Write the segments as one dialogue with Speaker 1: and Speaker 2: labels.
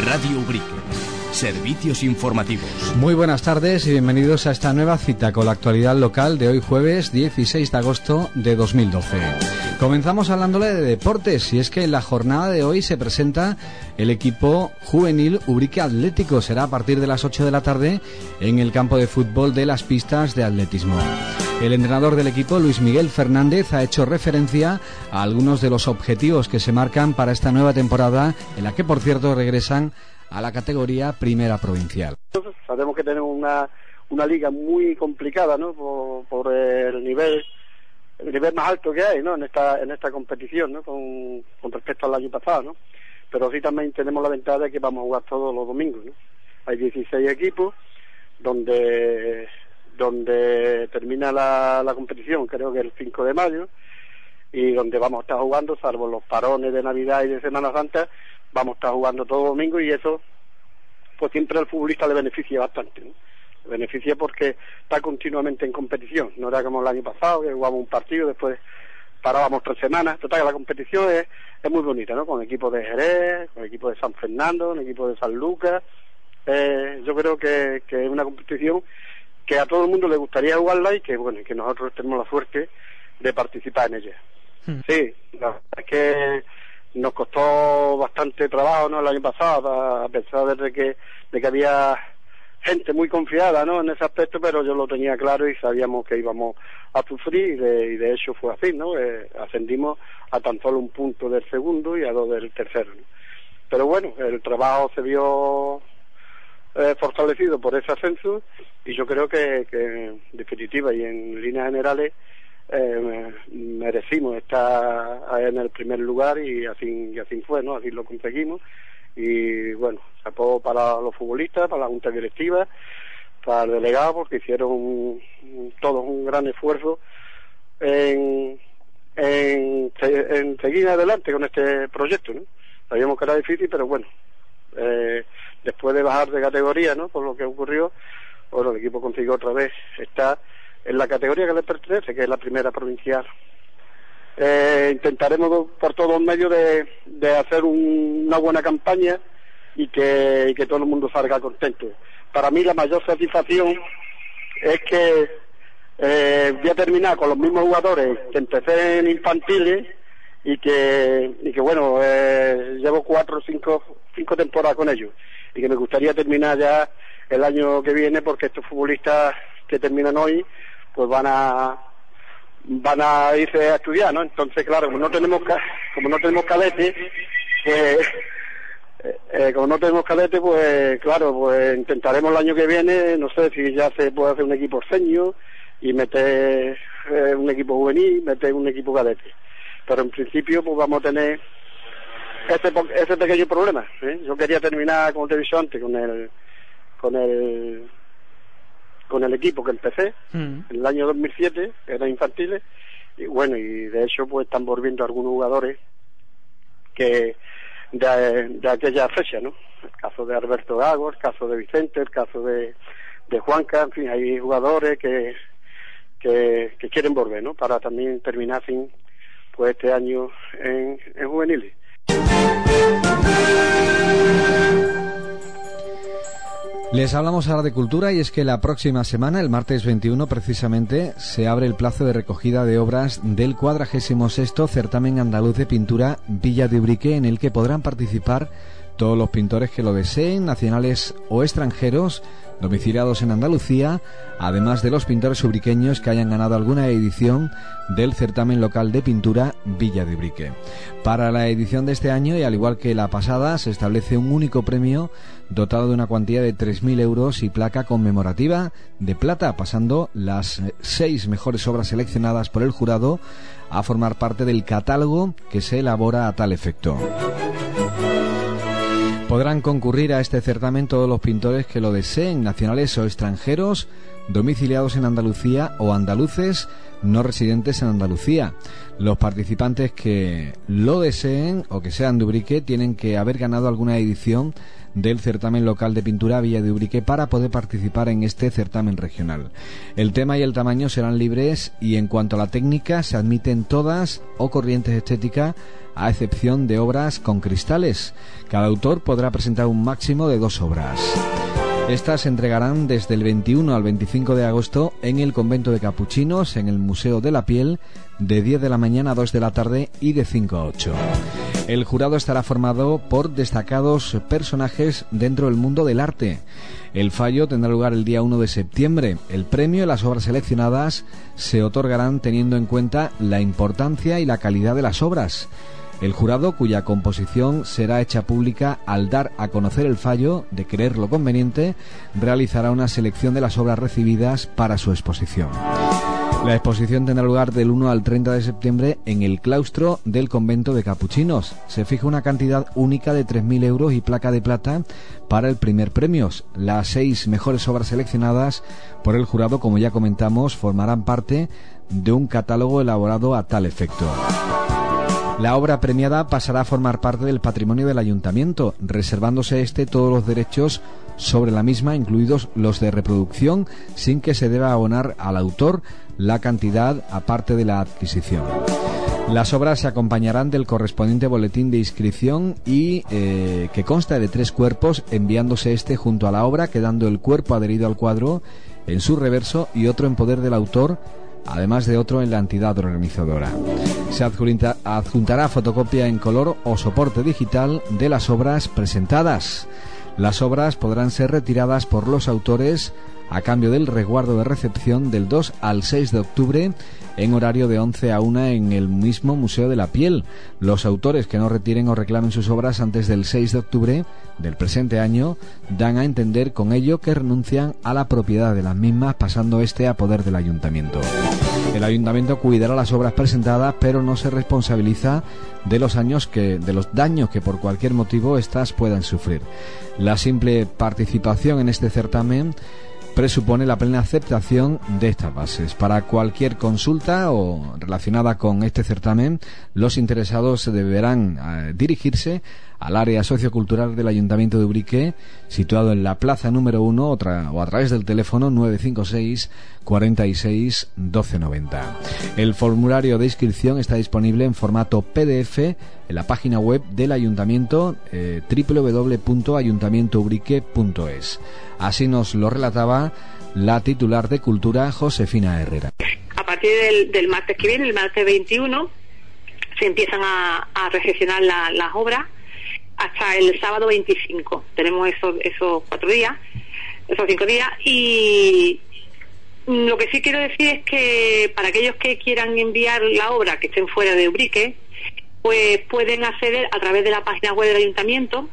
Speaker 1: Radio Ubrique. Servicios informativos.
Speaker 2: Muy buenas tardes y bienvenidos a esta nueva cita con la actualidad local de hoy jueves 16 de agosto de 2012. Comenzamos hablándole de deportes y es que en la jornada de hoy se presenta el equipo juvenil Ubrique Atlético. Será a partir de las 8 de la tarde en el campo de fútbol de las pistas de atletismo. El entrenador del equipo, Luis Miguel Fernández, ha hecho referencia a algunos de los objetivos que se marcan para esta nueva temporada, en la que, por cierto, regresan a la categoría Primera Provincial.
Speaker 3: Sabemos que tenemos una liga muy complicada, ¿no? Por el nivel más alto que hay, ¿no? En esta competición, ¿no? Con respecto al año pasado, ¿no? Pero sí también tenemos la ventaja de que vamos a jugar todos los domingos, ¿no? Hay 16 equipos donde termina la competición, creo que el 5 de mayo, y donde vamos a estar jugando, salvo los parones de Navidad y de Semana Santa, vamos a estar jugando todo domingo, y eso pues siempre al futbolista le beneficia bastante, ¿no? Le beneficia porque está continuamente en competición, no era como el año pasado que jugábamos un partido, después parábamos 3 semanas. Total, la competición es muy bonita, ¿no? Con equipos de Jerez, con equipos de San Fernando, con equipos de San Lucas. Yo creo que es una competición que a todo el mundo le gustaría jugarla y que bueno, que nosotros tenemos la suerte de participar en ella. Sí, la verdad es que nos costó bastante trabajo, ¿no? El año pasado, a pesar de que había gente muy confiada, ¿no? En ese aspecto, pero yo lo tenía claro y sabíamos que íbamos a sufrir y de hecho fue así, ¿no? Ascendimos a tan solo 1 punto del segundo y a 2 del tercero, ¿no? Pero bueno, el trabajo se vio fortalecido por ese ascenso, y yo creo que en definitiva y en líneas generales merecimos estar en el primer lugar, y así fue, ¿no? Así lo conseguimos. Y bueno, chapó para los futbolistas, para la junta directiva, para el delegado, porque hicieron todos un gran esfuerzo en seguir adelante con este proyecto, ¿no? Sabíamos que era difícil, pero bueno, después de bajar de categoría, ¿no? Por lo que ocurrió, bueno, el equipo consiguió otra vez estar en la categoría que le pertenece, que es la Primera Provincial. Intentaremos por todos los medios de hacer una buena campaña y que todo el mundo salga contento. Para mí la mayor satisfacción es que voy a terminar con los mismos jugadores que empecé en infantiles y que bueno, llevo 4 o 5 temporadas con ellos, y que me gustaría terminar ya el año que viene, porque estos futbolistas que terminan hoy pues van a irse a estudiar, ¿no? Entonces, claro, como no tenemos cadetes, pues claro, pues intentaremos el año que viene, no sé si ya se puede hacer un equipo senior y meter un equipo juvenil, meter un equipo cadete. Pero en principio pues vamos a tener ese pequeño problema, ¿eh? Yo quería terminar, como te he dicho antes, con el equipo que empecé en el año 2007, que era infantiles, y bueno, y de hecho pues están volviendo algunos jugadores que de aquella fecha, ¿no? El caso de Alberto Gago, el caso de Vicente, el caso de Juanca, en fin, hay jugadores que quieren volver, ¿no? Para también terminar pues este año en juveniles.
Speaker 2: Les hablamos ahora de cultura, y es que la próxima semana, el martes 21 precisamente, se abre el plazo de recogida de obras del 46º Certamen Andaluz de Pintura Villa de Ubrique, en el que podrán participar todos los pintores que lo deseen, nacionales o extranjeros, domiciliados en Andalucía, además de los pintores ubriqueños que hayan ganado alguna edición del certamen local de pintura Villa de Ubrique. Para la edición de este año, y al igual que la pasada, se establece un único premio dotado de una cuantía de 3.000 euros y placa conmemorativa de plata, pasando las 6 mejores obras seleccionadas por el jurado a formar parte del catálogo que se elabora a tal efecto. Podrán concurrir a este certamen todos los pintores que lo deseen, nacionales o extranjeros, domiciliados en Andalucía o andaluces no residentes en Andalucía. Los participantes que lo deseen o que sean de Ubrique tienen que haber ganado alguna edición del certamen local de pintura Villa de Ubrique para poder participar en este certamen regional. El tema y el tamaño serán libres y en cuanto a la técnica se admiten todas o corrientes estéticas a excepción de obras con cristales. Cada autor podrá presentar un máximo de 2 obras. Estas se entregarán desde el 21 al 25 de agosto en el Convento de Capuchinos, en el Museo de la Piel, de 10 de la mañana a 2 de la tarde y de 5 a 8. El jurado estará formado por destacados personajes dentro del mundo del arte. El fallo tendrá lugar el día 1 de septiembre. El premio y las obras seleccionadas se otorgarán teniendo en cuenta la importancia y la calidad de las obras. El jurado, cuya composición será hecha pública al dar a conocer el fallo, de creerlo conveniente, realizará una selección de las obras recibidas para su exposición. La exposición tendrá lugar del 1 al 30 de septiembre en el claustro del Convento de Capuchinos. Se fija una cantidad única de 3.000 euros y placa de plata para el primer premio. Las 6 mejores obras seleccionadas por el jurado, como ya comentamos, formarán parte de un catálogo elaborado a tal efecto. La obra premiada pasará a formar parte del patrimonio del Ayuntamiento, reservándose todos los derechos sobre la misma, incluidos los de reproducción, sin que se deba abonar al autor la cantidad aparte de la adquisición. Las obras se acompañarán del correspondiente boletín de inscripción y que consta de 3 cuerpos, enviándose junto a la obra, quedando el cuerpo adherido al cuadro en su reverso y otro en poder del autor, además de otro en la entidad organizadora. Se adjuntará fotocopia en color o soporte digital de las obras presentadas. Las obras podrán ser retiradas por los autores a cambio del resguardo de recepción del 2 al 6 de octubre en horario de 11 a 1 en el mismo Museo de la Piel. Los autores que no retiren o reclamen sus obras antes del 6 de octubre del presente año dan a entender con ello que renuncian a la propiedad de las mismas, pasando a poder del Ayuntamiento. El Ayuntamiento cuidará las obras presentadas, pero no se responsabiliza de los daños que por cualquier motivo éstas puedan sufrir. La simple participación en este certamen presupone la plena aceptación de estas bases. Para cualquier consulta o relacionada con este certamen, los interesados deberán dirigirse al área sociocultural del Ayuntamiento de Ubrique, situado en la plaza número 1 o a través del teléfono 956 46 1290. El formulario de inscripción está disponible en formato PDF en la página web del Ayuntamiento, www.ayuntamientoubrique.es. Así nos lo relataba la titular de Cultura, Josefina Herrera.
Speaker 4: A partir del martes que viene, el martes 21, se empiezan a recepcionar las obras hasta el sábado 25. Tenemos esos 4 días, esos 5 días, y lo que sí quiero decir es que para aquellos que quieran enviar la obra, que estén fuera de Ubrique, pues pueden acceder a través de la página web del Ayuntamiento.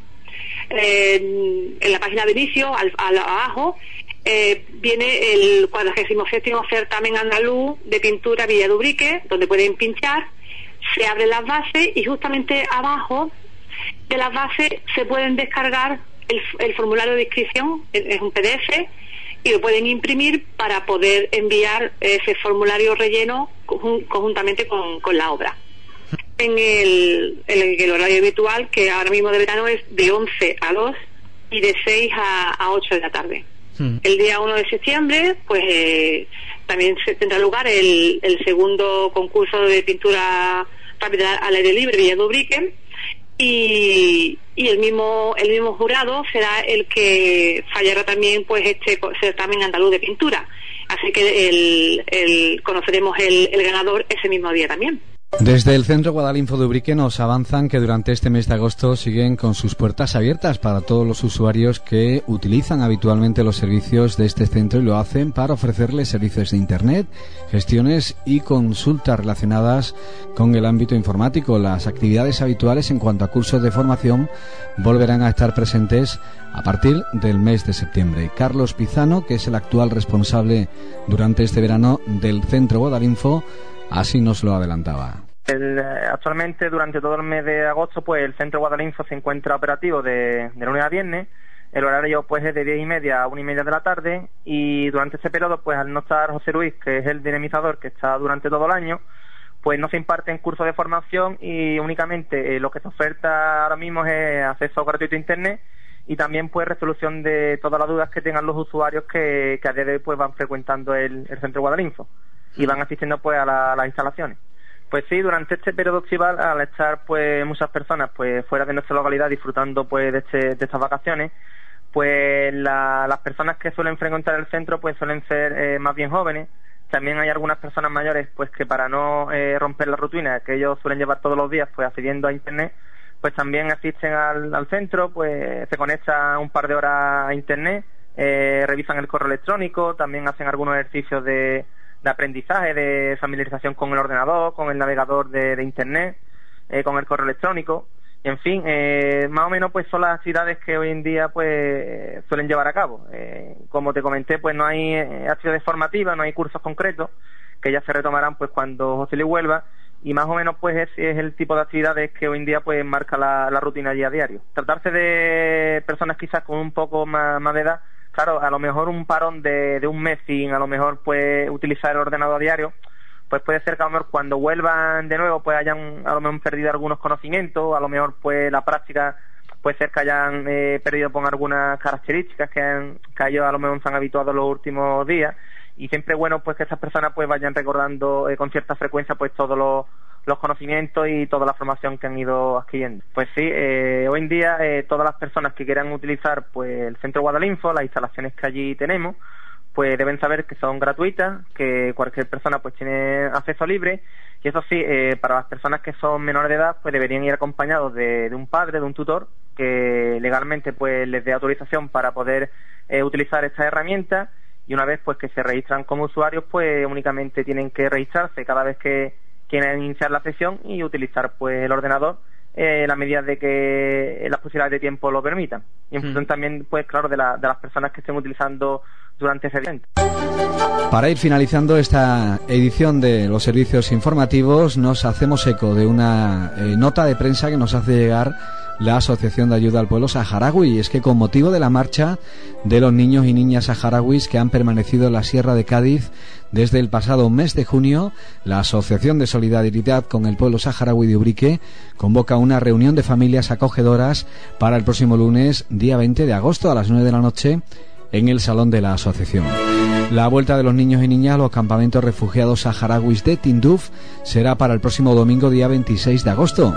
Speaker 4: En la página de inicio, abajo, viene el 47º certamen andaluz de pintura Villa de Ubrique, donde pueden pinchar, se abren las bases y justamente abajo de las bases se pueden descargar el formulario de inscripción, es un PDF, y lo pueden imprimir para poder enviar ese formulario relleno conjuntamente con la obra. En el horario habitual, que ahora mismo de verano es de 11 a 2 y de 6 a 8 de la tarde. El día 1 de septiembre, pues también se tendrá lugar el segundo concurso de pintura rápida al aire libre Villa de Ubrique, y el mismo jurado será el que fallará también pues este certamen andaluz de pintura. Así que conoceremos el ganador ese mismo día también.
Speaker 2: Desde el Centro Guadalinfo de Ubrique nos avanzan que durante este mes de agosto siguen con sus puertas abiertas para todos los usuarios que utilizan habitualmente los servicios de este centro y lo hacen para ofrecerles servicios de Internet, gestiones y consultas relacionadas con el ámbito informático. Las actividades habituales en cuanto a cursos de formación volverán a estar presentes a partir del mes de septiembre. Carlos Pizano, que es el actual responsable durante este verano del Centro Guadalinfo, así nos lo adelantaba.
Speaker 5: Actualmente, durante todo el mes de agosto, pues el Centro Guadalinfo se encuentra operativo de lunes a viernes. El horario pues es de 10:30 a 1:30 de la tarde, y durante ese periodo, pues al no estar José Luis, que es el dinamizador que está durante todo el año, pues no se imparten cursos de formación, y únicamente lo que se oferta ahora mismo es acceso gratuito a internet, y también pues resolución de todas las dudas que tengan los usuarios que a día de hoy pues van frecuentando el centro Guadalinfo y van asistiendo pues a las instalaciones. Pues sí, durante este periodo estival, al estar pues muchas personas pues fuera de nuestra localidad disfrutando pues de estas vacaciones, pues las personas que suelen frecuentar el centro pues suelen ser más bien jóvenes. También hay algunas personas mayores pues que para no romper la rutina que ellos suelen llevar todos los días pues accediendo a internet, pues también asisten al centro, pues se conectan un par de horas a internet, revisan el correo electrónico, también hacen algunos ejercicios de aprendizaje, de familiarización con el ordenador, con el navegador de internet, con el correo electrónico. Y en fin, más o menos pues son las actividades que hoy en día pues suelen llevar a cabo. Como te comenté, pues no hay actividades formativas, no hay cursos concretos, que ya se retomarán pues cuando José Luis vuelva, y más o menos pues es el tipo de actividades que hoy en día pues marca la rutina allí a diario. Tratarse de personas quizás con un poco más de edad, claro, a lo mejor un parón de un mes sin a lo mejor pues utilizar el ordenador a diario, pues puede ser que a lo mejor cuando vuelvan de nuevo pues hayan a lo mejor perdido algunos conocimientos, a lo mejor pues la práctica puede ser que hayan perdido con algunas características que a ellos a lo mejor se han habituado los últimos días, y siempre es bueno pues que estas personas pues vayan recordando con cierta frecuencia pues todos los conocimientos y toda la formación que han ido adquiriendo. Pues sí, hoy en día todas las personas que quieran utilizar pues el centro Guadalinfo, las instalaciones que allí tenemos, pues deben saber que son gratuitas, que cualquier persona pues tiene acceso libre, y eso sí, para las personas que son menores de edad pues deberían ir acompañados de un padre, de un tutor, que legalmente pues les dé autorización para poder utilizar estas herramientas, y una vez pues que se registran como usuarios pues únicamente tienen que registrarse cada vez que quieren iniciar la sesión y utilizar pues el ordenador en la medida de que las posibilidades de tiempo lo permitan, y en función también pues claro de las personas que estén utilizando durante ese evento.
Speaker 2: Para ir finalizando esta edición de los servicios informativos, nos hacemos eco de una nota de prensa que nos hace llegar la Asociación de Ayuda al Pueblo Saharaui, y es que con motivo de la marcha de los niños y niñas saharauis que han permanecido en la Sierra de Cádiz desde el pasado mes de junio, la Asociación de Solidaridad con el Pueblo Saharaui de Ubrique convoca una reunión de familias acogedoras para el próximo lunes, día 20 de agosto, a las 9 de la noche, en el salón de la asociación. La vuelta de los niños y niñas a los campamentos refugiados saharauis de Tinduf será para el próximo domingo, día 26 de agosto.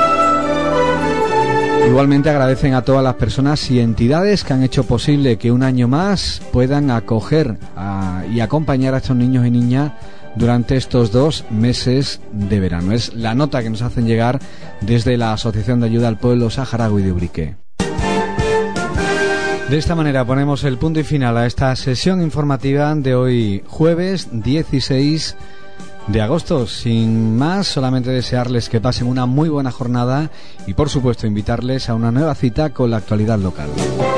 Speaker 2: Igualmente agradecen a todas las personas y entidades que han hecho posible que un año más puedan acoger y acompañar a estos niños y niñas durante estos 2 meses de verano. Es la nota que nos hacen llegar desde la Asociación de Ayuda al Pueblo Saharaui de Ubrique. De esta manera ponemos el punto y final a esta sesión informativa de hoy, jueves 16 de agosto. Sin más, solamente desearles que pasen una muy buena jornada y por supuesto invitarles a una nueva cita con la actualidad local.